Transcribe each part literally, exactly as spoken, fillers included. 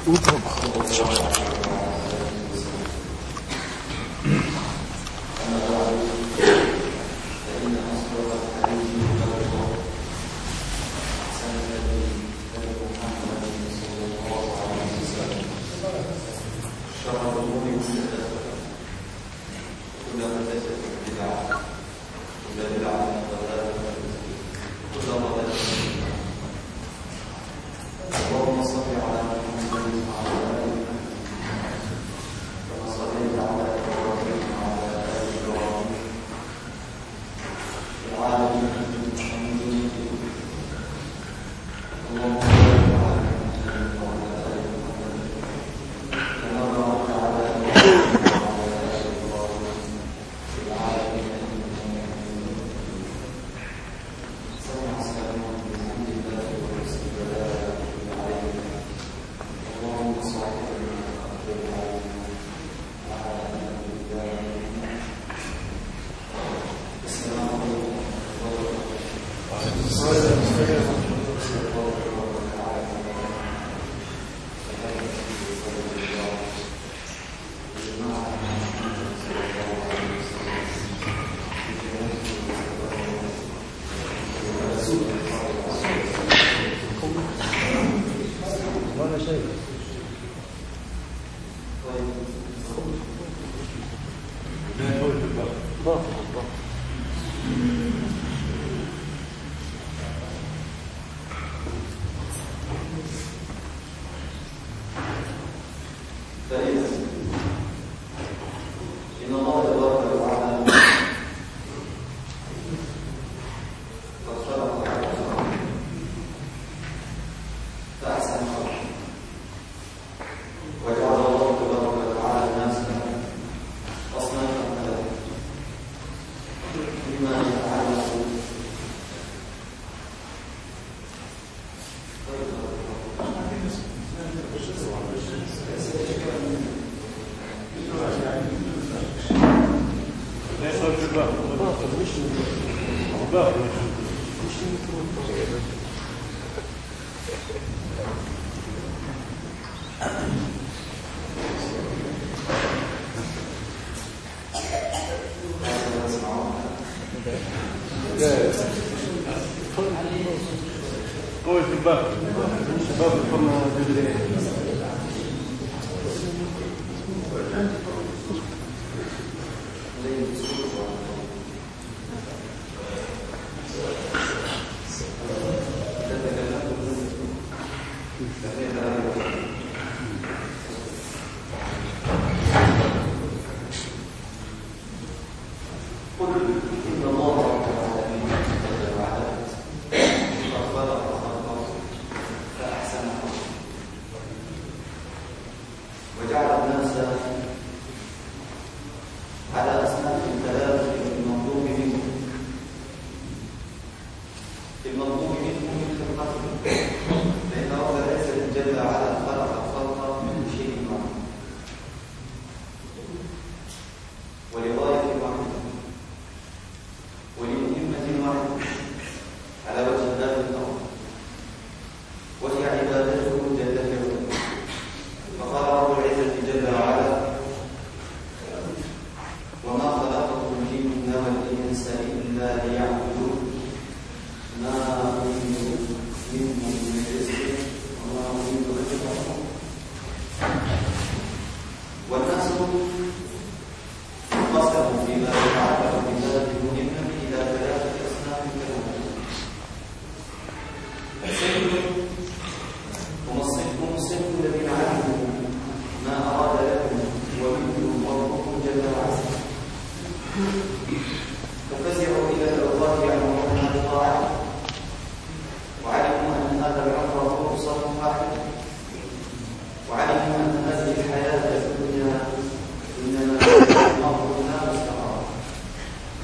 قوي في الباب الباب الفرن جدري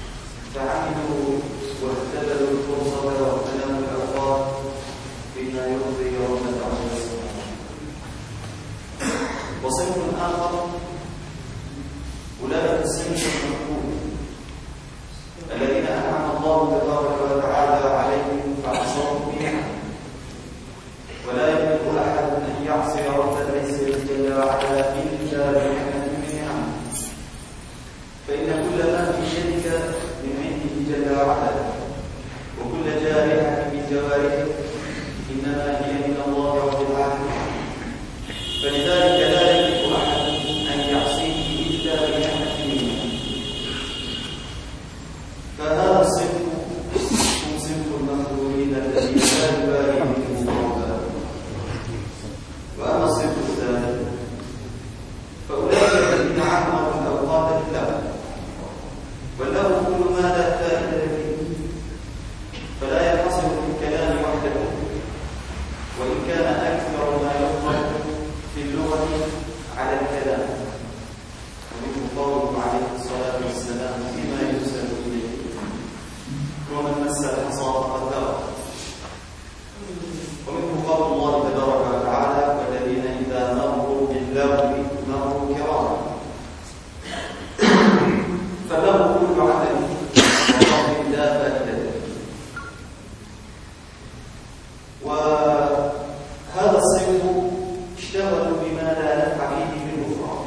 فعملوا واهتدلوا الفرصة واغتنموا الأوقات بما عباده إنما هي من الله رب العالمين، فلذلك لا يملك أحد أن يعصيه إلا بنعمة منه. فهذا الصدق هو صدق المخلوقين الذي لا يبالي منه الله. وأما الصدق الثاني فأولئك الذين عمروا الأوقات بالله والله كل ما لا فائدة فيه، فلا ينحصر في الكلام وحده، وإن كان أكثر ما يطلق في اللغة على الكلام، ومنه قوله عليه الصلاة والسلام فيما يرسل إليه: ومن مس الحصى فقد ذرف. ومنه قول الله تبارك وتعالى: والذين إذا مروا باللغو مروا كراما. فاللغو كل عمل وضرب لا فائدة. وهذا الصنف اشتغلوا بما لا نفع فيه بالغفران،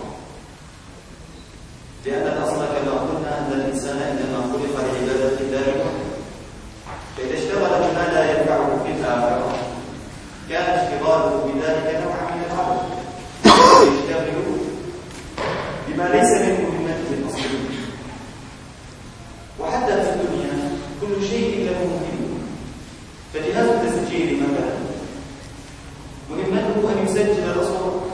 لأن الأصل كما قلنا أن الإنسان إنما خلق لعبادة الله وحده، فإذا اشتغل بما لا ينفعه في الآخرة كان اشتغاله بذلك نوعا من العبث. يشتغل بما ليس من مهمته الأصلية. وحتى في الدنيا كل شيء له مهمة، فجهاز التسجيل مثلا مهمته أن يسجل الأصوات،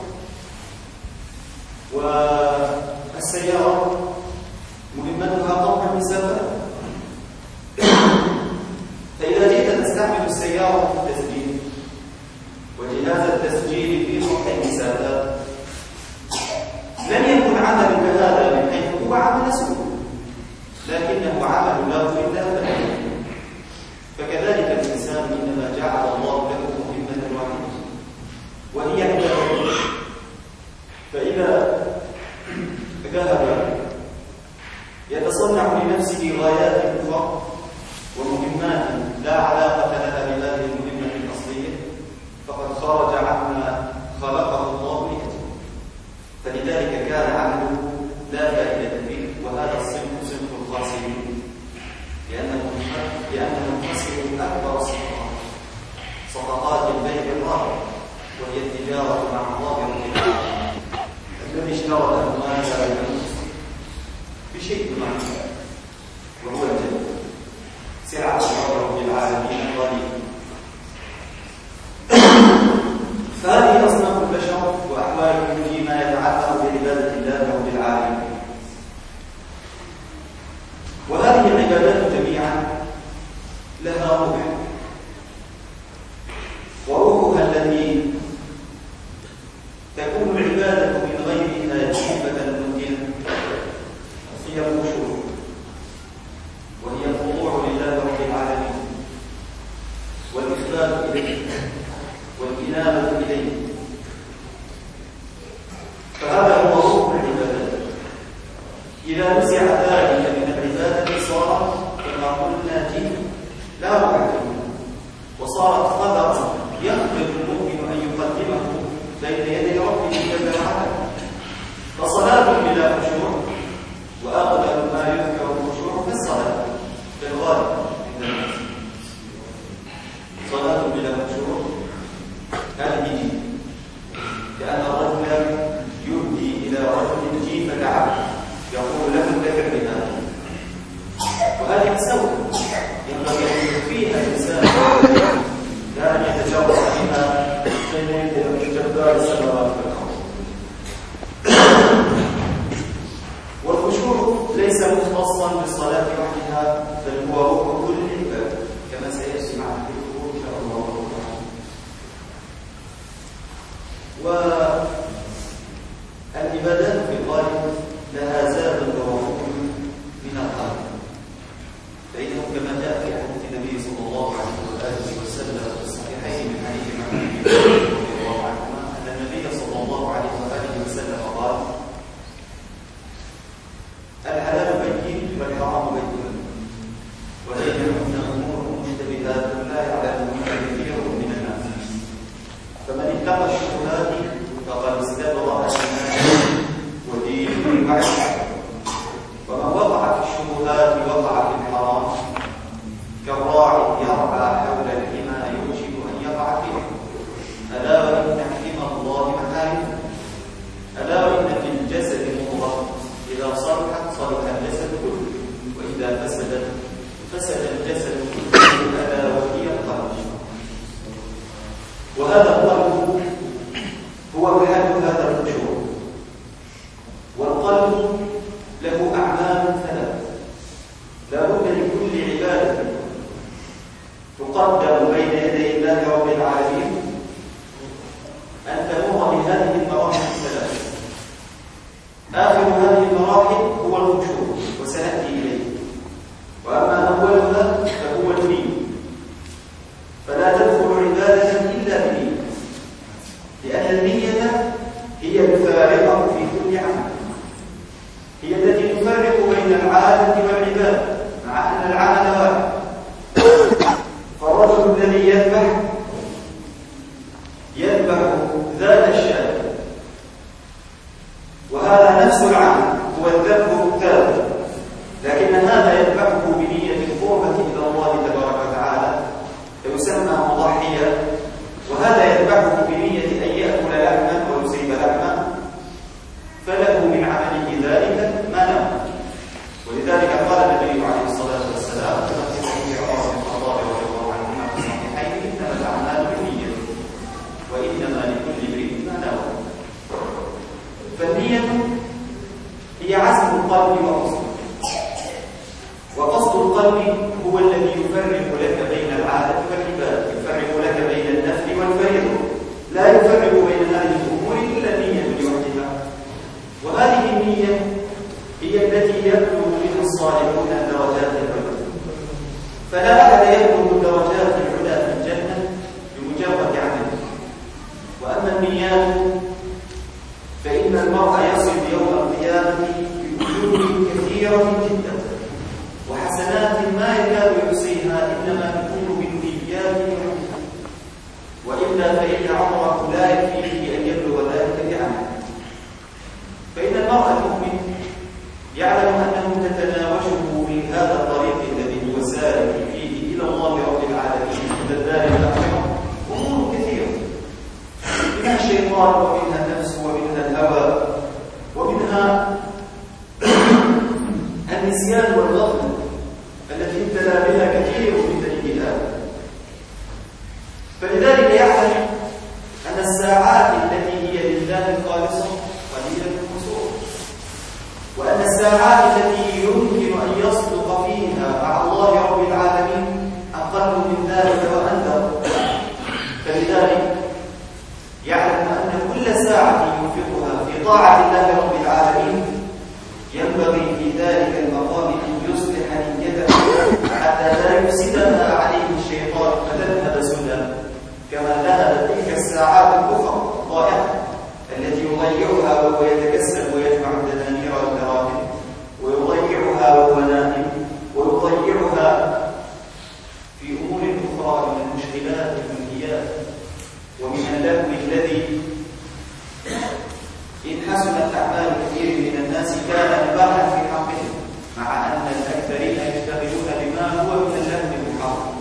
والسيارة مهمتها قطع المسافات. فإذا جئت تستعمل السيارة في التسجيل وجهاز التسجيل في قطع المسافات لم يكن عملك هذا من حيث هو عمل سوء، لكنه عمل لا في الله. فكذلك الإنسان إنما جعل الله له مهمة واحدة وهي عبادته. فإذا ذهب يتصنع لنفسه غايات أخرى ومهمات لا علاقة لها بهذه المهمة الأصلية فقد خرج عما خلقه الله لأجله، فلذلك كان عمله لا فائدة فيه. وهذا الصنف صنف الخاسرين، لأنه لأنه خسر أكبر الصفقات، صفقات البيع والربح، وهي التجارة مع الله رب العالمين الذي اشترى أمواله بشيء معين وهو الجنة، سلعة الله رب العالمين غالية. فهذه أصناف البشر وأحوالهم فيما يتعلق بعبادة الله رب العالمين. وهذه العبادات جميعا لها روح، وروحها التي تكون العبادة من غيرها جيبة ممكنة هي الخشوع، وهي الخضوع لله رب العالمين والإخلاص إليه والإنابة إليه. فهذا هو روح العبادة. إذا نزع ذلك من العبادة صارت كما قلنا جيبة لا روح فيها، وصارت خبرا يقبل المؤمن أن يقدمه بين يدي ربه جل وعلا. فصلاة بلا خشوع، وأغلب ما يذكر الخشوع في الصلاة في الغالب عند الناس. صلاة بلا خشوع هذه جيبة، لأن الرجل يهدي إلى رجل جيفة عبد يقول له ذكر بهذا، وهذه سوء ينبغي أن يخفيها الإنسان لا أن يتجاوز بها بين جبار السماوات والأرض. والخشوع ليس مختصا بالصلاة وحدها، بل هو روح كل العبادة كما سيأتي معنا في الخروج إن شاء الله تعالى. والعبادات في الغالب لها زاد وروح من القلب، فإنه كما جاء في حديث النبي صلى الله عليه وآله وسلم في الصحيحين من حديث معاذ رضي الله عنهما أن النبي صلى الله عليه وآله وسلم قال: الحلال بين والحرام بين، وبينهن أمور مشتبهات لا يعلمهن كثير من الناس، فمن اتقى الشبهات وهذا القلب هو محل هذا الخشوع. والقلب له أعمال ثلاث لا بد لكل عبادة تقدم بين يدي الله رب العالمين أن تمر بهذه المراحل الثلاث. آخر هذه المراحل هو الخشوع وسنأتي إليه، وأما أولها فهو النية. فلا تدخل عبادة إلا بنية، لأن النية هي الفارقة في كل عمل، هي التي تفرق بين العادة والعبادة، مع أن العمل واحد. فالرجل الذي يذبح يذبح ذات الشاة، وهذا نفس العمل هو الذبح الثالث، لكن هذا يذبحه بنية القربة إلى الله تبارك وتعالى فيسمى مضحيا، وهذا يذبحه بنية أن يأكل لحما ويصيب لحما، فله من عمله ذلك ما نوى. ولذلك قال النبي عليه الصلاة والسلام كما في صحيح عمر بن الخطاب رضي الله عنهما في الصحيحين: إنما الأعمال بالنية وإنما لكل امرئ ما نوى. فالنية هي عزم القلب وقصده، وقصد القلب هو الذي يفرق لك بين العادة والعبادة، يفرق لك بين النفل والفريضة، لا يفرق بين هذه الأمور إلا النية لوحدها. وهذه النية هي التي يبلغ بها الصالحون درجات العلى، فلا أحد يبلغ درجات العلى في الجنة بمجرد عمله. وأما النيات فإن المرء يصل يوم القيامة بأجور كثيرة جدا وحسنات ما يكاد يحصيها، إنما تكون بالنيات وحدها، وإلا فإن عمره لا يكفيه أن يبلغ ذلك بعمله. فإن المرء المؤمن يعلم أنه تتناوشه في هذا الطريق الذي هو سالك فيه إلى الله رب العالمين إلى الدار الآخرة أمور كثيرة، منها الشيطان ومنها النفس ومنها الهوى ومنها النسيان والغفلة التي ابتلى بها كثير من بني آدم. فلذلك يعلم أن الساعات التي هي لله خالصة قليلة القصور، وأن الساعات التي يمكن أن يصدق فيها مع الله رب العالمين أقل من ذلك وأندر. فلذلك يعلم أن كل ساعة ينفقها في طاعة الله رب العالمين ينبغي في ذلك المقام أن يصلح نيته حتى لا يفسدها عليه الشيطان فتذهب سدى، كما ذهبت تلك الساعات الأخرى الضائعة التي يضيعها وهو يتكسل ويجمع الدنانير والدراهم، ويضيعها وهو نائم، ويضيعها في أمور أخرى من المشغلات والمنهيات ومن اللهو الذي إن حسنت أعمال كثير من الناس كان مباحا في حقهم، مع أن الأكثرين يشتغلون بما هو من اللهو المحرم.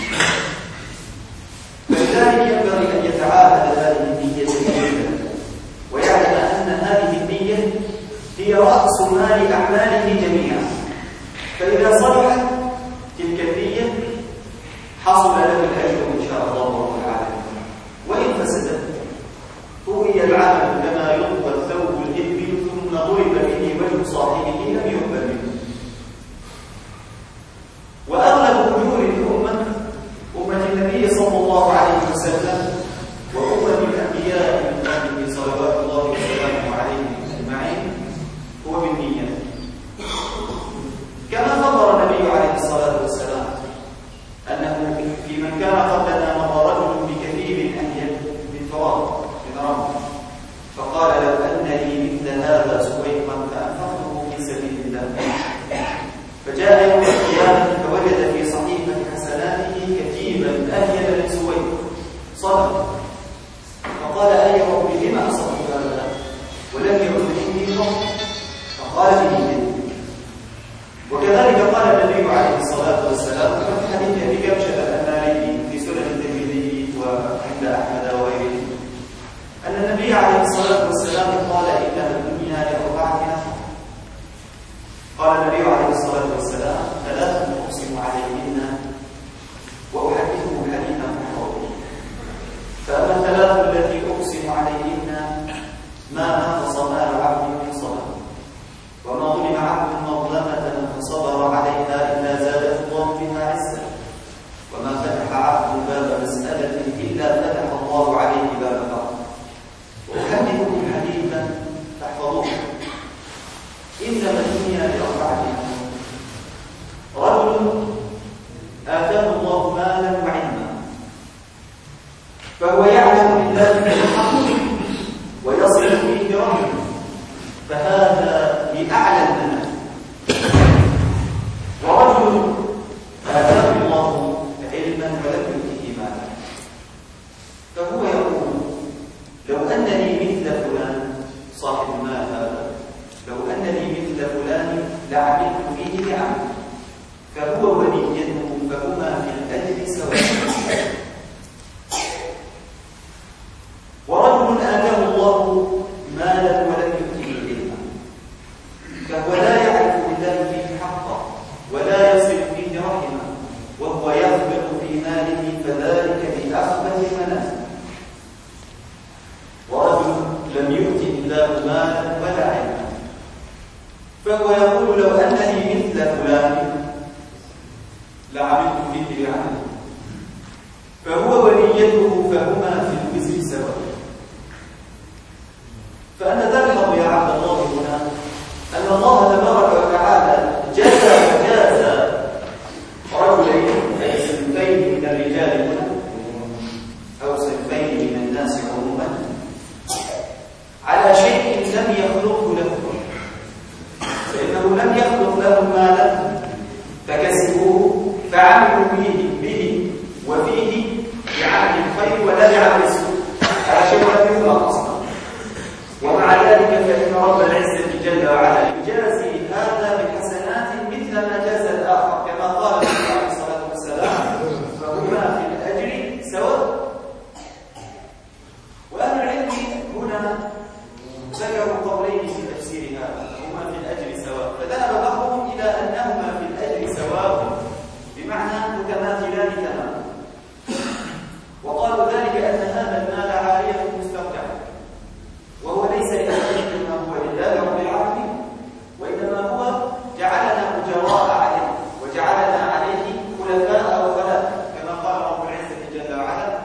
فلذلك ينبغي أن يتعاهد هذه النية جيدا، ويعلم أن هذه النية هي رأس مال أعماله جميعا. فإذا صلحت تلك النية حصل له الأجر إن شاء الله رب العالمين، وإن فسدت طوي العمل كما يطوى الثوب الإبل ثم ضرب به وجه صاحبه لم يقبل منه. وأغلب أجور الأمة أمة النبي صلى الله عليه وسلم وأمة الأنبياء من قبله صلوات الله وسلامه عليهم أجمعين هو بالنية، كما خبر النبي عليه الصلاة والسلام أنه في من كان قبلنا مضى رجل بكثير أهل بالفراغ بالرمل، فقال لو أن لي مثل هذا سويقا فأنفقته في سبيل الله، فجاء يوم القيامة فوجد في صحيفة حسناته كتيبا أهيل من سويق صدق، فقال أي رب لما أصبت هذا ولم يعد عندي قط؟ فقال بنيتي. وكذلك قال النبي عليه الصلاة والسلام في حديث أبي كبشة الأنماري في سنن الترمذي وعند أحمد وغيره أن النبي عليه الصلاة والسلام قال إنما الدنيا لأربعة نفر. قال النبي عليه الصلاة والسلام ثلاث أقسم عليهن وأحدثكم حديثا محرما، فأما فهو يعلم بالله بالحق ويصل فيه رحمه، فهذا لأعلى المنازل. ورجل آتاه الله علما ولم يؤته مالا، فهو يقول لو أنني مثل فلان صاحب المال هذا، لو أنني مثل فلان لعملت فيه بعمل، فهو ونيته فهما في الأجر سواء. ورجل آتاه الله مالا ولم يؤته علما، فهو لا يعرف بالله فيه حقا ولا يصل فيه رحما، وهو يخبط في ماله، فذلك بأخبث المنازل. ورجل لم يؤته الله مالا ولا علما، فهو يقول لو أنني مثل فلان لعملت فيه بعمل، فهو ونيته فهما في الوزر سواء. فأنا تلحظ يا عبد الله هنا أن الله تبارك وتعالى جزى وجاز رجلين أي صنفين من الرجال هنا أو صنفين من الناس عموما على شيء لم يخلقه لهم، فإنه لم يخلق لهم مالا فكسبوه فعملوا به به وفيه بعمل الخير ولا بعمل السوء، على شيء لم يخلق أصلا. ومع ذلك فإن رب العزة جل وعلا يجازي هذا بحسنات مثل ما جاز الآخر، كما قال النبي عليه الصلاة والسلام فهما في الأجر سواء. وأهل العلم هنا ذكروا قولين في تفسير هذا هما في الأجر سواء، فذهب بعضهم إلى أنهما في الأجر سواء بمعنى متماثلان تماما، وقالوا ذلك أن هذا المال عارية مستودعة، وهو ليس لله ما هو لله رب العالمين، وإنما هو جعلنا أجراء عليه وجعلنا عليه خلفاء وخلاء، كما قال رب العزة جل وعلا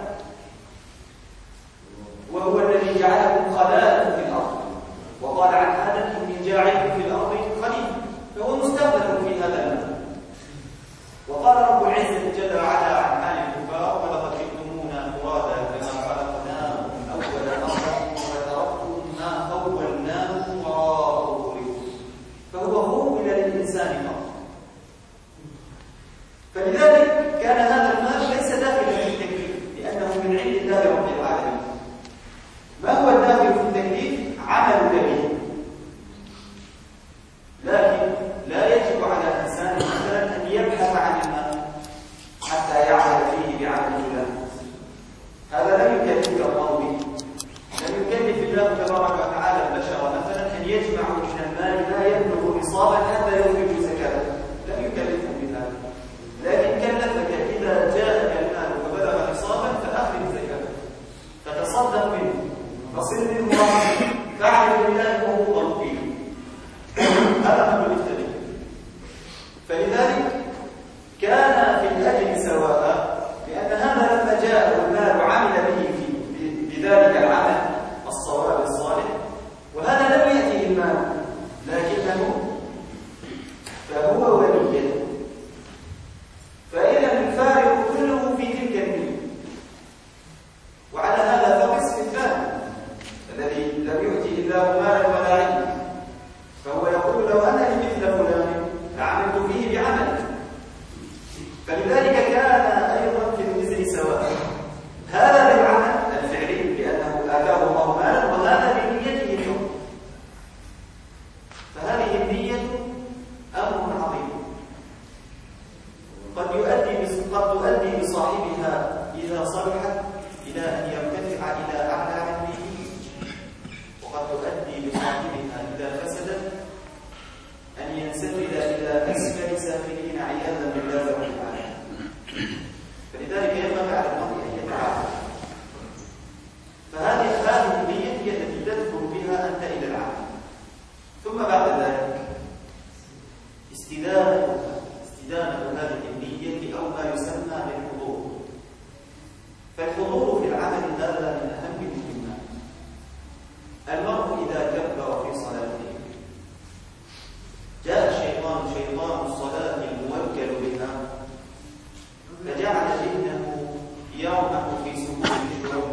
وهو الذي جعلكم خلائف في الأرض، وقال عن آدم إني جاعل في الأرض خليفة، فهو مستخلف في هذا المال. وقال رب العزة جل وعلا عن حال الكفار ولقد جئتمونا فرادا كما خلقناكم أول مرة وتركتم ما خولناكم وراء ظهوركم، فهو خول للإنسان فقط. فلذلك كان هذا المال ليس داخلا في التكليف، لأنه من عند الله رب العالمين. ما هو الداخل في التكليف؟ عمل به، لكن لا يجب على الإنسان مثلا أن يبحث عن المال حتى يعمل فيه بعمل الله، هذا لم يكلف الله به. لم يكلف الله تبارك وتعالى البشر مثلا أن يجمعوا من المال لا يبلغ نصابا حتى يخرج زكاته، لم يكلفهم بذلك، لكن كلفك إذا جاءك المال وبلغ نصابا فأخرج زكاته، فتصدق منه، فصل منه رحمه، فاعمل بالله وهو فيه، هذا أمر الابتداء. فلذلك كان في الأجر سواء، لأن هذا لما جاء المال عمل به بذلك العمل الصواب الصالح، وهذا لم يأته المال لكنه فهو وليه. فإذا الفارق كله في تلك النية. وعلى هذا فقس في الثاني الذي لم يؤته الله مالا ولا علما، فهو يقول لو أنني مثل فلان لعملت فيه بعمل، فلذلك كان أيضا في الوزر سواء، هذا بالعمل الفعلي لأنه آتاه الله مالا، وهذا بنيته الحكم. فهذه النية أمر عظيم قد يؤدي قد تؤدي بصاحبها إذا صلحت إلى أن يرتفع إلى أعلى علمه، وقد تؤدي بصاحبها إذا فسدت أن ينسدل إلى أسفل سافلين عياذا بالله رب العالمين. فلذلك ينبغي على المرء أن يتعافى. فهذه هذه النية هي التي تدخل بها أنت إلى العمل، ثم بعد ذلك استدامة استدامة هذه النية أو ما يسمى بالحضور. فالحضور في العمل هذا من أهم المهمات. المرء إذا كبر في صلاته جاء الشيطان شيطان الصلاة الموكل بها فجعل ذهنه يرمح في سجود الشروق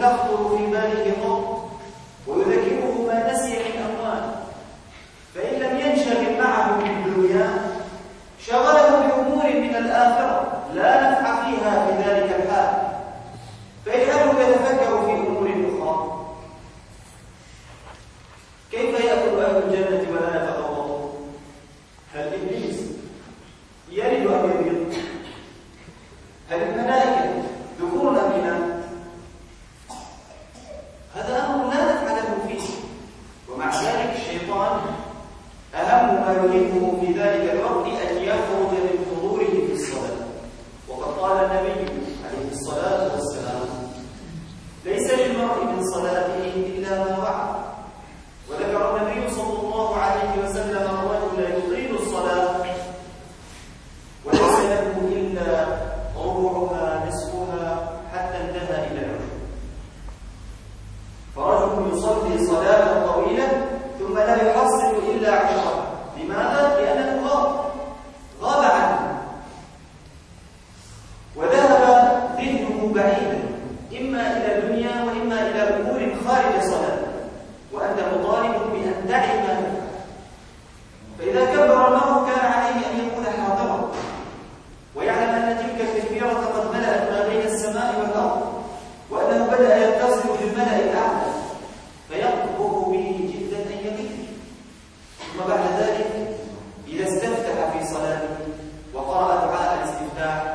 تخطر في باله ضبط ويذكره ما نسي من أموال، فإن لم ينشغل معه بالدنيا شغله بأمور من الآخرة لا نفع فيها في ذلك الحال، فيجعله يتفكر في أمور أخرى. كيف يأكل أهل الجنة ولا يتغوطون؟ هل إبليس يلد أم يبيض؟ هل الملائكة ذكور أم إناث؟ هذا أمر لا نفع له فيه، ومع ذلك الشيطان أهم ما يهمه في ذلك الوقت أن يخرج من حضوره في الصلاة. وقد قال النبي عليه الصلاة والسلام: ليس للمرء من صلاته إلا ما وعى. وذكر النبي صلى الله عليه وسلم الرجل يطيل الصلاة وليس له إلا ربعها نصفها حتى انتهى إلى العشر. فرجل يصلي صلاة طويلة ثم لا يحصل إلا عشرة. لماذا؟ لأنه غاب غاب عنه وذهب ذهنه بعيدا، إما إلى الدنيا وإما إلى أمور خارج صلاة، وأنت مطالب بأن تعي ما تفعل. فإذا كبر المرء كان عليه أن يكون حاضرا ويعلم أن تلك التكبيرة قد ملأت ما بين السماء والأرض، وأنه بدأ يتصل بالملأ الأعلى، فيقبض به جدا أن يغير. ثم بعد ذلك إذا استفتح في صلاته وقرأ دعاء الاستفتاح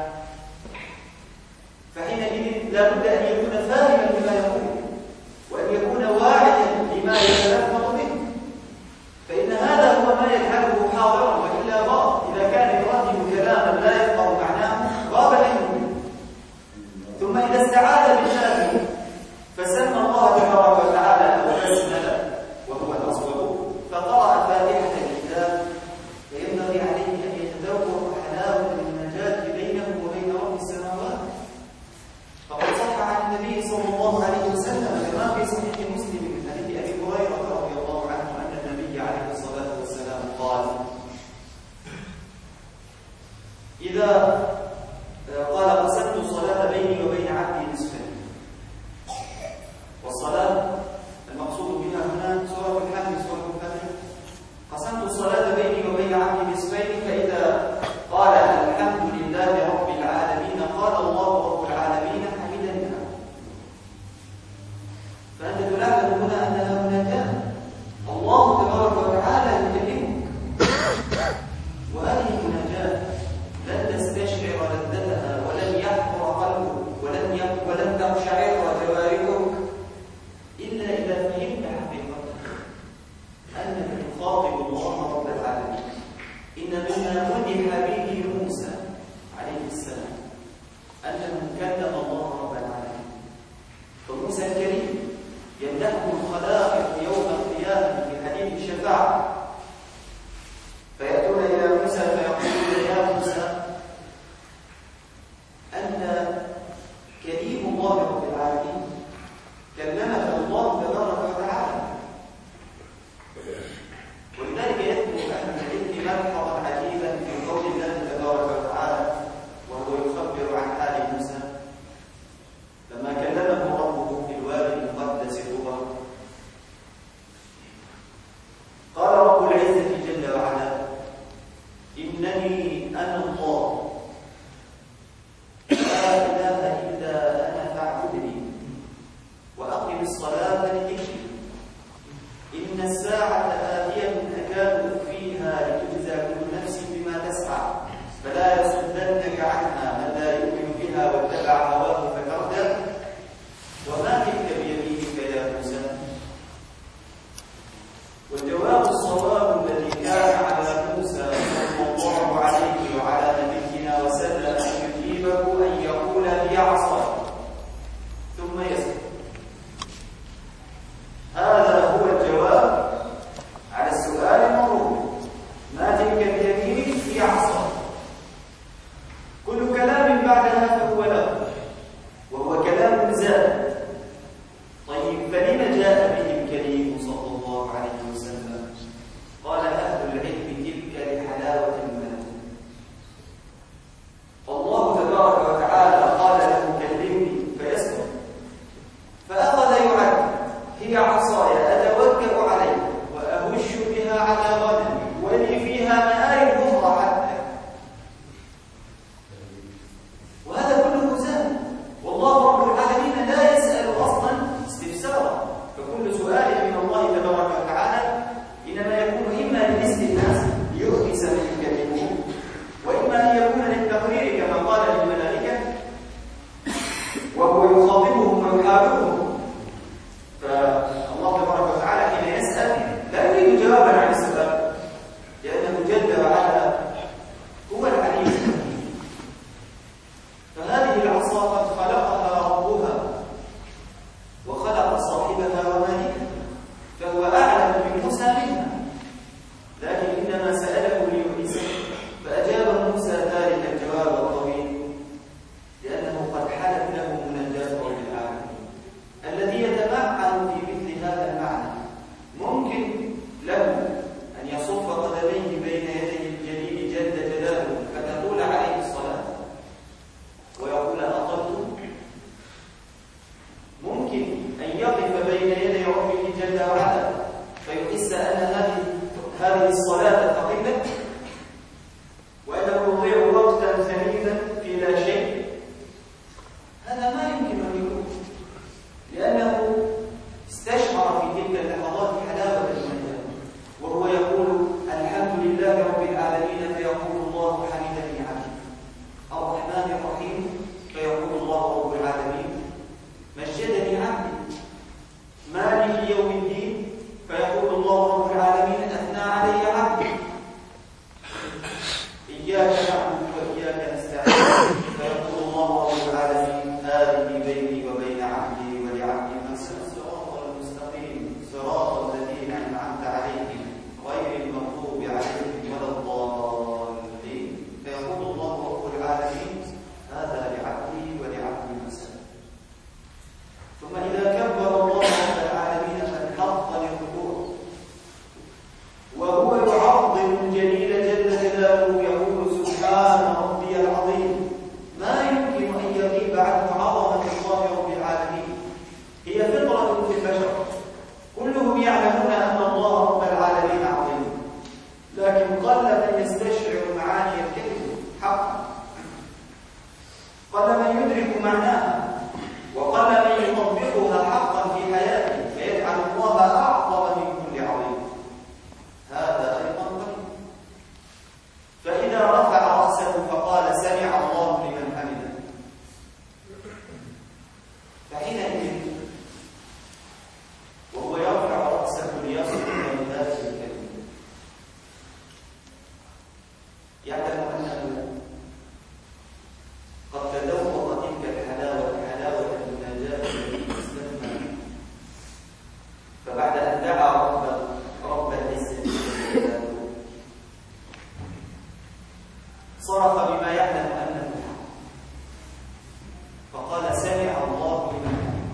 فحينئذ لا بد أن يكون فاهما بما يقول وأن يكون واعيا لما يتلفظ به، فإن هذا هو ما يجعله حاضرا، وإلا غاب. إذا كان يردد كلاما لا يفقه معناه غاب عنه. ثم إذا استعاذ بالله فسمى الله تبارك وتعالى وبسمل وهو الأصوب فقرأ فاتحة الكتاب، فينبغي عليه أن يتذوق حلاوة النجاة بينه وبين رب السماوات. فقد صح عن النبي صلى الله عليه وسلم كما في صحيح مسلم من حديث أبي هريرة رضي الله عنه أن النبي عليه الصلاة والسلام قال: إذا قال قسمت الصلاة بيني وبين عبدي نصفين. والصلاة المقصود بها هنا سورة الحج سورة الفتح. قسمت الصلاة بيني وبين عبدي نصفين، فإذا قال الحمد لله رب العالمين قال الله رب العالمين حمدني. فأنت تلاحظ هنا أنها مناجاة، الله تبارك وتعالى يكلمك، وهذه مناجاة لن تستشعر لذتها ولن يحضر قلبك ولن ولن تقشعر جوارحك إلا إذا فهمت حقيقتها أنك تخاطب الله رب العالمين. إن مما مدح به موسى عليه السلام أنه كلم الله رب العالمين. فموسى الكريم يمدحه الخلائق يوم القيامة في حديث الشفاعة، فيأتون إلى موسى فيقولون: يا موسى أنت كريم الله رب العالمين، كلمك الله تبارك وتعالى. ولذلك يذكر أهل العلم ملحظا عجيبا في قول الله تبارك وتعالى وهو يخبر عن حال موسى لما كلمه ربه في الوادي المقدس طوى. قال رب العزة جل وعلا: إنني أنا الله لا إله إلا أنا فاعبدني وأقم الصلاة لذكري إن الساعة آتية أكاد أخفيها لتجزى كل نفس بما تسعى فلا يصدنك عنها من لا يؤمن بها واتبع هواه فتردى. وما تلك بيمينك يا موسى؟ والجواب الصواب الذي كان على موسى صلى الله عليه وعلى نبينا وسلم أن يجيبه أن يقول هي عصاي ثم يسكت. هذا هو الجواب على السؤال المطروح: ما تلك بيمينك؟ هي عصاي. كل كلام بعدها فهو له، وهو كلام زاد. طيب فلما جاء به الكريم صلى الله عليه وسلم؟ قال أهل العلم: تلك لحلاوة المنام. الله تبارك وتعالى قال له: كلمني سؤالهم، فالله تبارك وتعالى حين يسأل لا يريد جوابا عن السؤال، لأنه جل وعلا هو العليم الحكيم. فهذه العصا قد خلقها ربها وخلق صاحبها ومالكها، فهو أعلم بموسى منها، لكن إنما سأله ليؤنسه، فأجاب موسى ذلك الجواب الطويل لأنه قد حلت له مناجاة رب العالمين. الذي يتمعن في مثل هذا المعنى ممكن له أن يصف قدميه بين يدي الجليل جل جلاله فتطول عليه الصلاة ويقول أطلت، ممكن أن يقف بين يدي ربه جل وعلا فيحس أن هذه هذه الصلاة ثقيلة وأنه يضيع وقتا ثمينا في لا شيء. هذا ما يمكن أن يكون، لأنه استشعر في تلك اللحظات حلاوة المنام وهو يقول الحمد لله رب العالمين، فيقول الله حمدني عبدي. الرحمن الرحيم، فيقول الله رب العالمين مجدني عبدي. مالك يوم الدين، فيقول الله رب العالمين أثنى علي عبدي. إياك نعبد وإياك نستعين، فيقول الله رب العالمين هذه بيني وبين عبدي ولعبدي ما سأل. الصراط المستقيم صراط الذين أنعمت عليهم غير المغضوب عليهم ولا الضالين، فيقول الله رب العالمين هذا لعبدي ولعبدي ما سأل. ثم إذا كبر الله رب العالمين فانحط للركوع وهو يعظم الجليل جل جلاله يقول سبحان ربي العظيم. ما يمكن أن يغيب عنه عظمة الله رب العالمين، هي فطرة في البشر، كلهم يعلمون أن الله رب العالمين عظيم، لكن قل من يستشعر معاني الكلمة حقا، قل من يدرك معناها، وقل من يطبقها حقا في حياته فيجعل الله أعظم من كل عظيم. هذا أيضا قليل. فإذا رفع رأسه فقال سمع الله لمن حمده، فحينئذ وهو يرفع رأسه ليصل إلى هذه الكلمة يعلم أنه قد تذوق تلك الحلاوة حلاوة المناجاة التي استثنى. فبعد أن دعا رب رب العزة صرخ بما يعلم أنه حق، فقال سمع الله لمن حمده.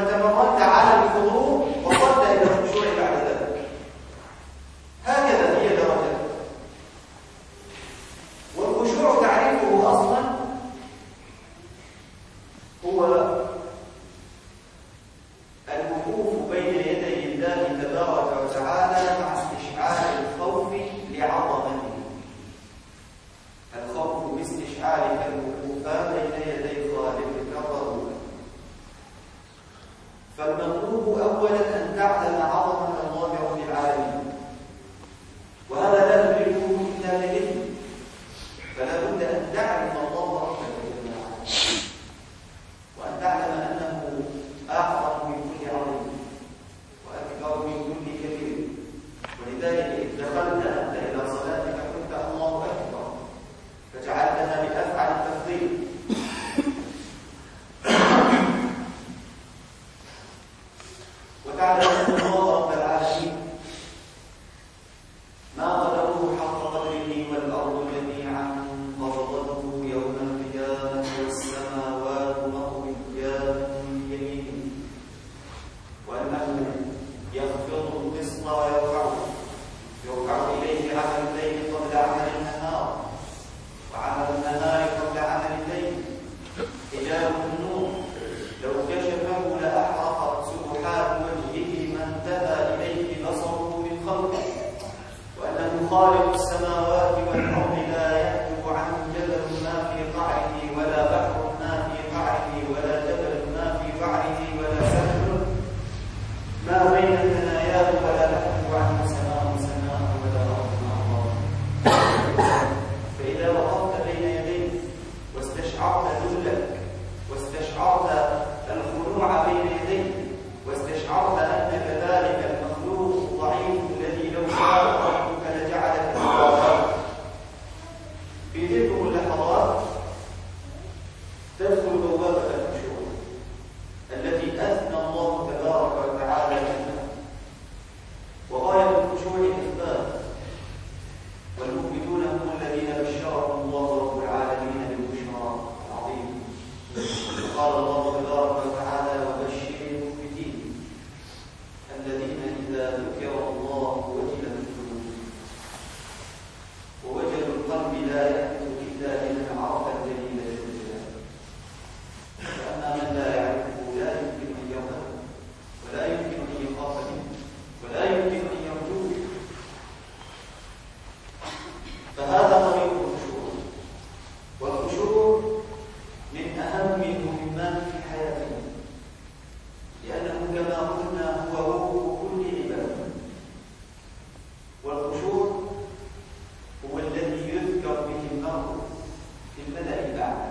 تمرنت على الخضوع وصلت إلى الخشوع بعد ذلك. هكذا هي درجات. والخشوع تعريفه أصلا هو الوقوف بين يدي الله تبارك وتعالى مع استشعار الخوف لعظمته. الخوف باستشعارك الوقوف بين يدي خالقك الرب. فالمطلوب أولا أن تعلم عظمة الله رب العالمين، وهذا لا تدركه إلا بالعلم. فلا بد أن تعرف الله ربك جل وعلا، وأن تعلم أنه أعظم من كل عظيم وأكبر من كل كبير. ولذلك إذ دخلت أنت إلى صلاتك قلت الله أكبر، فجعلتها بأفعل التفضيل. وتعلم أن الله رب العالمين ما قدره حق قدره، والأرض جميعا قبضته يوم القيامة والسماوات مطويات بيمينه، وأنه يخفض القسط ويرفعه، يرفع إليه عمل الليل قبل عمل النهار، وعمل النهار قبل عمل الليل. حجاب النور لو كشفه لأحرقت سبحات وجهه ما انتهى إليه بصره من خلقه، وأنه خالق السماوات والأرض لا يحجب عنه جبل ما في قعره ولا بحر ما في قعره ولا جبل ما في قعره ولا سهل ما بين ثناياه ولا يحجب عنه سماء سماء ولا أرض أرض. فإذا وقفت بين يديه واستشعرت ذلك واستشعرت الخضوع بين يديه واستشعرت أنك ذلك المخلوق الضعيف الذي لو شاء ربك لجعلك سواء، في تلك اللحظات تدخل بوابة الخشوع التي أثنى الله تبارك وتعالى بها. وغاية الخشوع الإثبات، والمؤمنون هم الذين بشرهم الله رب العالمين بالبشرى العظيم. قال الله تبارك وتعالى: وبشر المؤمنين الذين إذا ذكر الله وجلت قلوبهم. ووجل القلب لا يأتي إلا لمن عرف الجليل جل جلاله، وأما من لا يعرفه لا يمكن أن يرضى ولا يمكن أن يخاف منه ولا يمكن أن يرجوه. فهذا طريق الخشوع، والخشوع من أهم المهمات في حياتنا، لأنه كما قلنا هو روح كل عبادة. والخشوع هو الذي يذكر به المرء في الملأ الأعلى،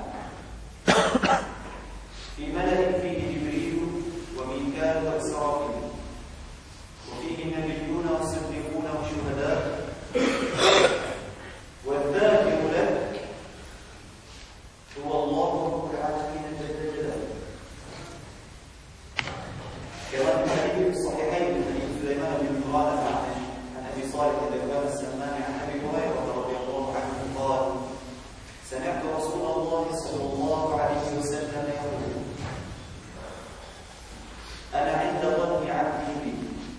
في ملأ فيه جبريل وميكال وإسرافيل، وفيه النبيون والصديقون والشهداء، والذاكر لك هو الله رب العالمين جل جلاله. كما في الحديث في الصحيحين من حديث سليمان بن مغانم عن ابي صالح ذكوان السمان عن ابي هريره رضي الله عنه قال: سمعت رسول الله صلى الله عليه وسلم يقول: انا عند ظن عبدي بي،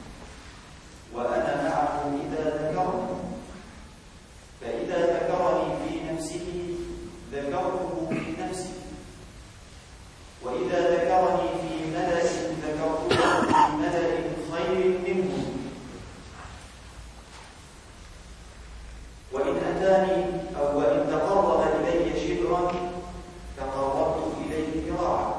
وانا معه اذا ذكرني، فاذا ذكرني في نفسه ذكرته في نفسي، وإذا ذكرني في ملأ ذكرته في ملأ خير منه، وإن أتاني أو وإن تقرب إلي شبرا تقربت إليه ذراعا.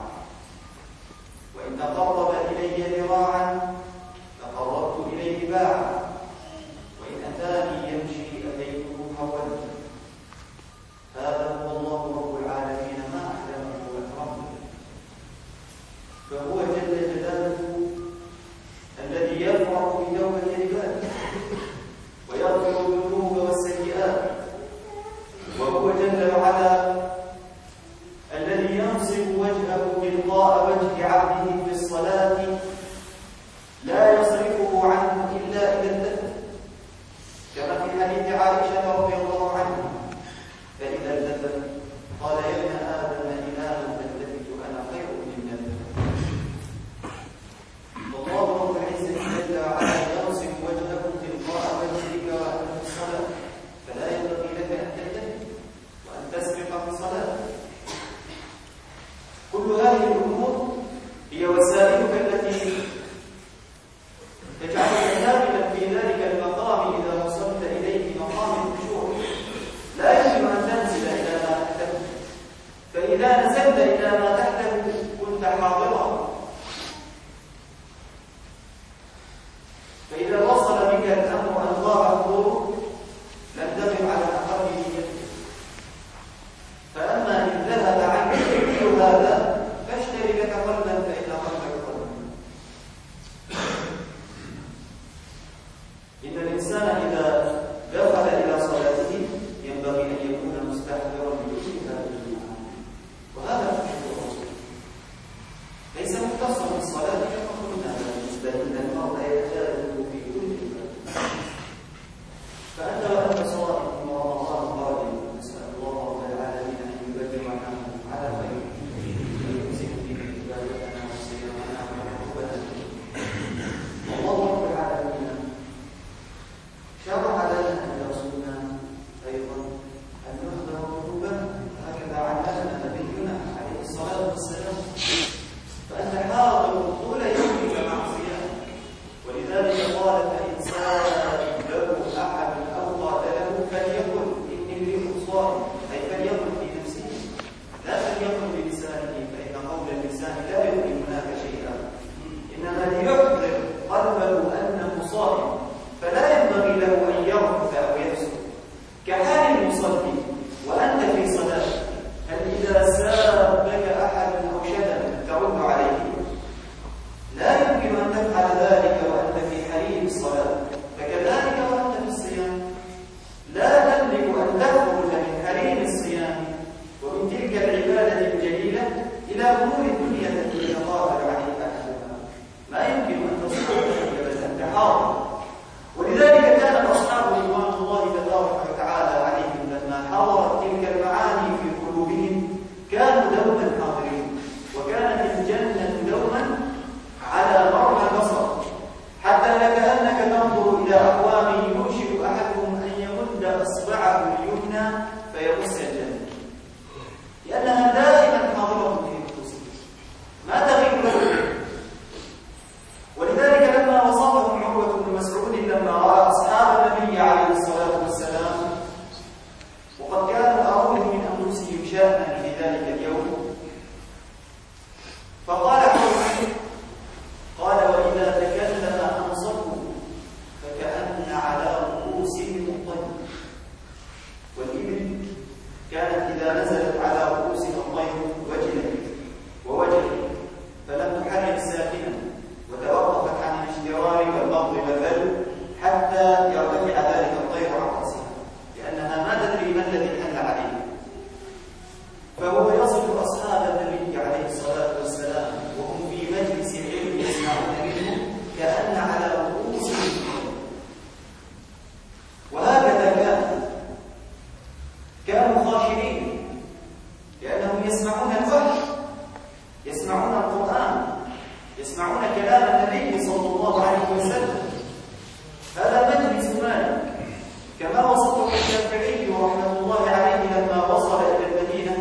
يسمعون كلام النبي صلى الله عليه وسلم. هذا مجلس مالك كما وصفه الشافعي رحمه الله عليه لما وصل إلى المدينة.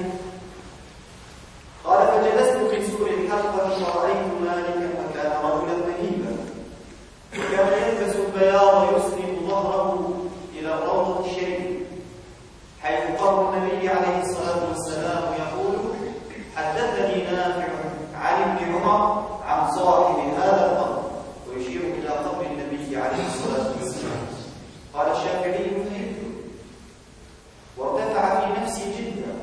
قال: فجلست في سور الحلقة فرأيت مالكا وكان رجلا مهيبا، وكان يلبس البياض يسند ظهره إلى الروضة الشريفة، حيث قال النبي عليه الصلاة والسلام يقول: حدثني نافع عن ابن عمر عن صاحب هذا القبر، ويشير إلى قبر النبي عليه الصلاة والسلام. قال الشافعي: فهمت وارتفع في نفسي جدا.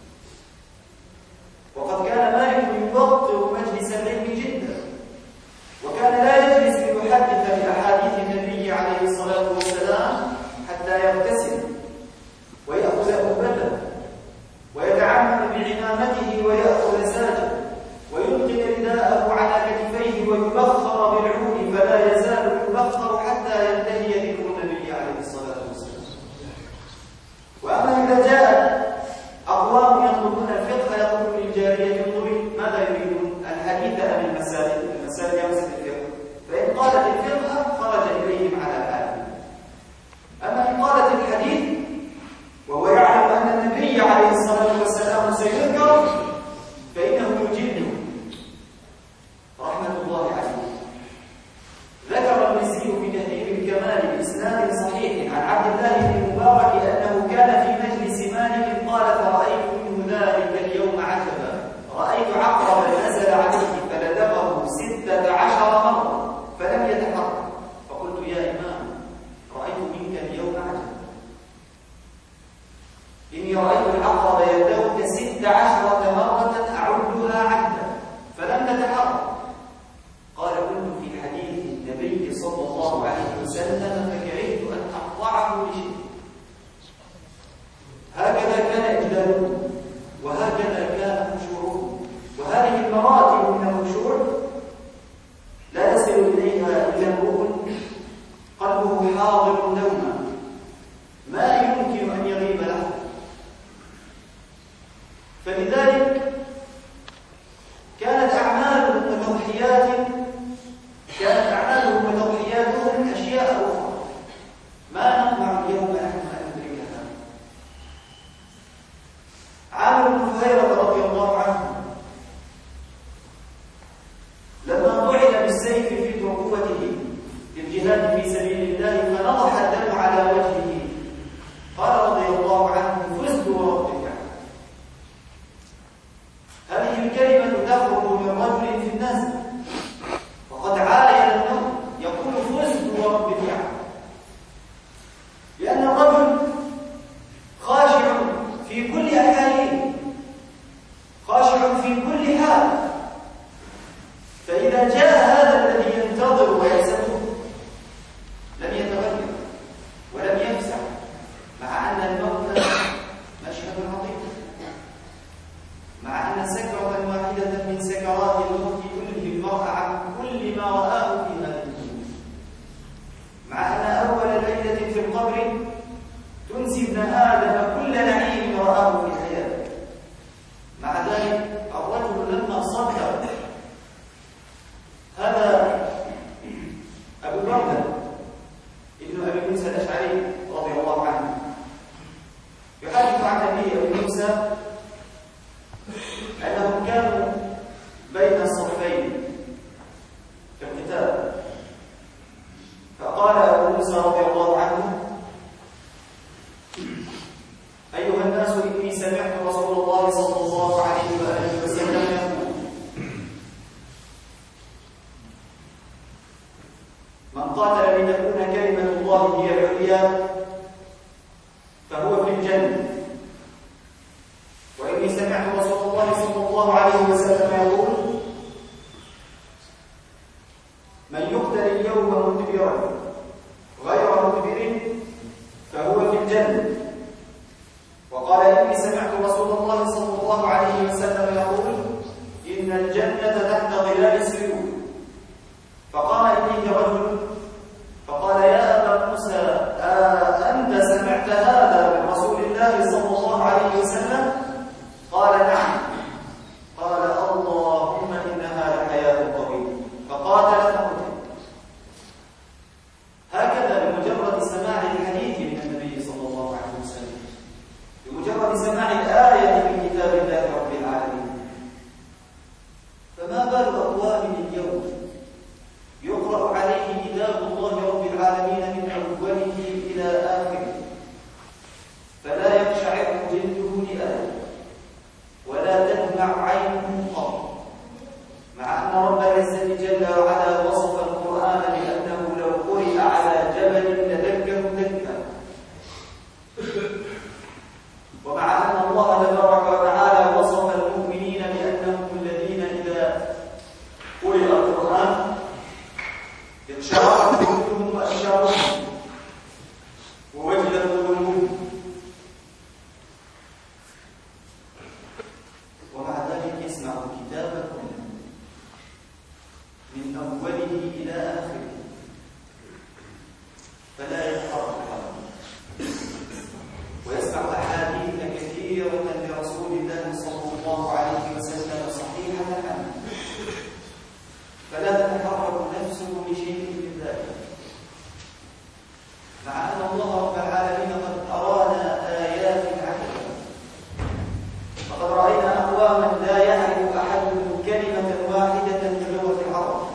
وقد كان مالك يبطئ مجلس الليل جدا، وكان لا يجلس ليحدث بأحاديث النبي عليه الصلاة والسلام حتى يغتسل ويأخذ أوبته ويتعمم بعمامته ويأخذ زاده ويلقي رداءه على كتفيه ويبخر بالعود، فلا يزال يبخر حتى ينتهي ذكر النبي عليه الصلاة والسلام. وأما إذا جاء أقوام يطلبون الفقه يقول للجارية: انظري ماذا يريدون، الحديث أم المسائل؟ المسائل يمسك الفقه، فإن قالت الفقه خرج إليهم على حاله. أما إن قالت الحديث وهو يعلم أن النبي عليه الصلاة والسلام سيذكر فإنه يجيبه رحمة الله عليه. ذكر المزي في تهذيب الكمال بإسناد صحيح عن عبد الله بن المبارك أنه كان في مجلس مالك قال: فرأيت منه ذلك اليوم عجبا، رأيت عقربا نزل عليه فلدغه ستة عشر مرة فلم يتحرك، فقلت: يا إمام، رأيت منك اليوم عجبا، إني رأيت العقرب يدعوك ست عشرة مرة أعدها عدا فلم تتحرك. قال: كنت في حديث النبي صلى الله عليه وسلم فكرهت أن أقطعه لشيء. هكذا كان إجلاله، وهكذا كان خشوعه، وهذه المراتب من الخشوع لا يصل إليها إلا امرؤ قلبه حاضر دوما ما يمكن أن يغيب له. فلذلك كانت أعمالهم وتضحيات كانت أعمالهم وتضحياتهم أشياء أخرى ما نطمع اليوم نحن أن ندركها. عامر بن فهيرة رضي الله عنه لما طعن بالسيف في ترقبته في الجهاد في سبيل الله فنضح الدم على وجهه، قال رضي الله عنه: فزت ورب الكعبة. هذه الكلمة تخرج من رجل في الناس وقد عاين الموت يقول: فزت ورب الكعبة، لأن الرجل خاشع في كل أحاله، خاشع في كل حال، فإذا جاء هذا الذي ينتظر ويحسبه لم يتغير ولم يفزع، مع أن الموت مشهد عظيم، مع أن سكرة واحدة من سكرات الموت تلهي المرء عن كل ما رآه في هذه الدنيا، مع أن أول ليلة في القبر تنسي ابن آدم كل نعيم رآه في حياته. مع ذلك الرجل لما صدق هذا أبو بردة ابن أبي موسى الأشعري رضي الله عنه يحدث عن أبي أبي موسى أنهم كانوا بين الصفين في القتال، فقال أبو موسى رضي الله عنه: أيها الناس، إني سمعت رسول الله صلى الله عليه وآله وسلم يقول: من قاتل لتكون كلمة الله هي العليا فهو في الجنة. وإني سمعت رسول الله صلى الله عليه وسلم يقول: من يقتل اليوم مدبرا غير مدبر فهو في الجنة. وقال: إني سمعت رسول الله صلى الله عليه وسلم يقول: إن الجنة تحت ظلال السيوف. فقام إليه رجل فقال: يا أبا موسى، أنت سمعت هذا من رسول الله صلى الله عليه وسلم؟ قال: نعم. قال: اللهم إنها لحياة طويلة. أوله إلى آخره فلا يتحرك ويسمع أحاديث كثيرة لرسول الله صلى الله عليه وسلم صحيحة عنه فلا تتحرك نفسه لشيء من ذلك، مع أن الله رب العالمين قد أرانا آيات عجيبة. فقد رأينا أقواما لا يعرف أحدهم كلمة واحدة من لغة العرب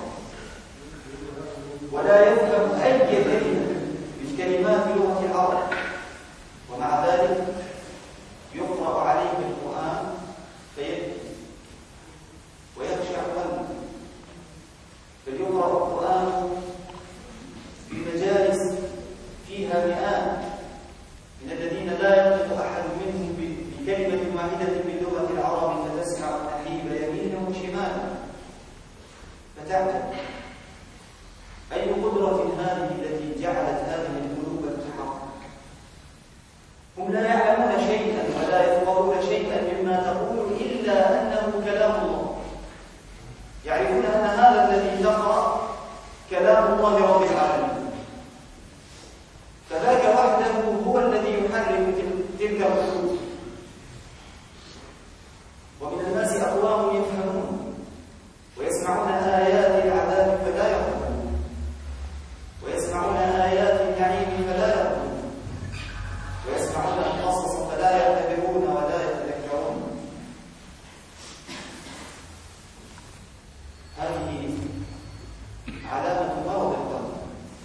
ولا يفهم أي كلمة من كلمات لغة العرب، ومع ذلك يقرأ عليه القرآن فيبكي ويخشع قلبه، بل يقرأ القرآن في مجالس فيها مئات من الذين لا ينطق أحد منهم بكلمة واحدة من لغة العرب فتسمع النحيب يمينا وشمالا فتعجب أي قدرة هذه التي جعلت هذه القلوب تتحرك. هم لا يعلمون شيئا ولا يفقهون شيئا مما تقول إلا أنه كلام الله، يعرفون أن هذا الذي تقرأ كلام الله رب العالمين، فذاك وحده هو الذي يحرك تلك القلوب. ومن الناس أقوام يفهمون ويسمعون آيات العذاب فلا يرحمون، ويسمعون آيات النعيم فلا يرحمون، ويسمعون القصص فلا يعتبرون ولا يتذكرون. هذه علامة مرض القلب،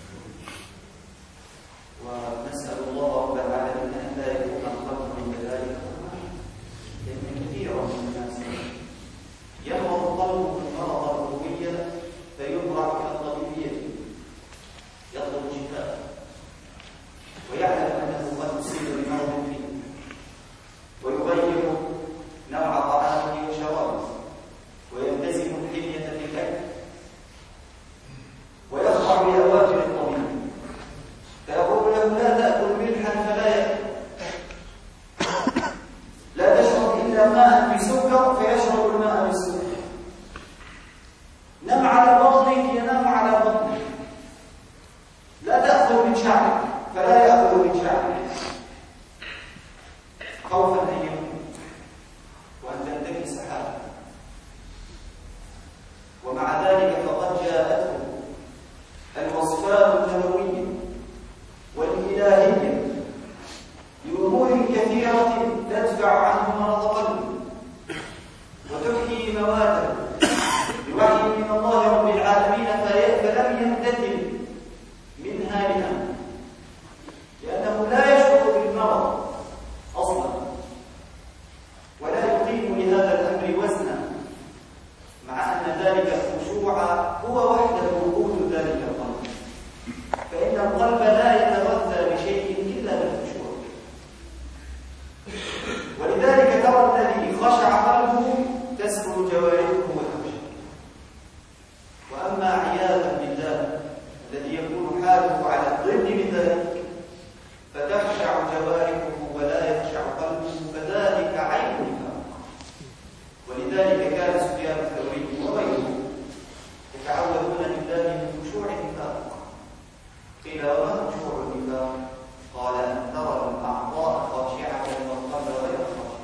ونسأل الله رب العالمين أن لا يكون القلب من ذلك، لأن كثيرا من الناس يمرض القلب بالمرض الروحية فيبرع إلى الطبيبية يطلب شفاء ويعلم أنه قد أصيب بمرض فيه ويغير نوع طعامه وشرابه ويلتزم الحلية في الأكل ويخضع لأوامر الطبيب فيقول له لا تأكل ملحا فلا يأكل، لا تشرب إلا ماء بسكر فيشرب الماء بالسكر، نم على بطنك ينام على بطنك، لا تأكل من شعرك فلا يأكل من شعرك، خوفا أن يموت وأن تنتهي سحابه. ومع ذلك فقد جاءته الوصفات النبوية والإلهية لأمور كثيرة تدفع عنه مرض قلبه وتحيي مواته بوحي من الله رب العالمين فلم يمتثل منها لأمر، لأنه لا يشعر بالمرض أصلا ولا يقيم لهذا الأمر وزنا، مع أن ذلك الخشوع هو وحده وجود ذلك القلب، فإن القلب لا يتغذى بشيء إلا بالخشوع. ولذلك ترى الذي خشع قلبه تسكن جوارحه وتخشع، وأما عياذا بالله الذي يكون حاله على الضد من ذلك فتخشع جوارحه ولا يخشع قلبه، فذلك عين النفاق. ولذلك كان سفيان الثوري وغيره يتعوذون بالله من خشوع النفاق. قيل وما خشوع النفاق؟ قال أن ترى الأعضاء خاشعة والقلب غير خاشع،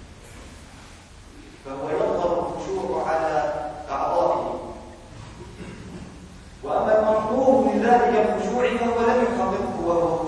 فهو يظهر الخشوع على أعضائه، وأما المطلوب من ذلك الخشوع فهو لم يحققه وهو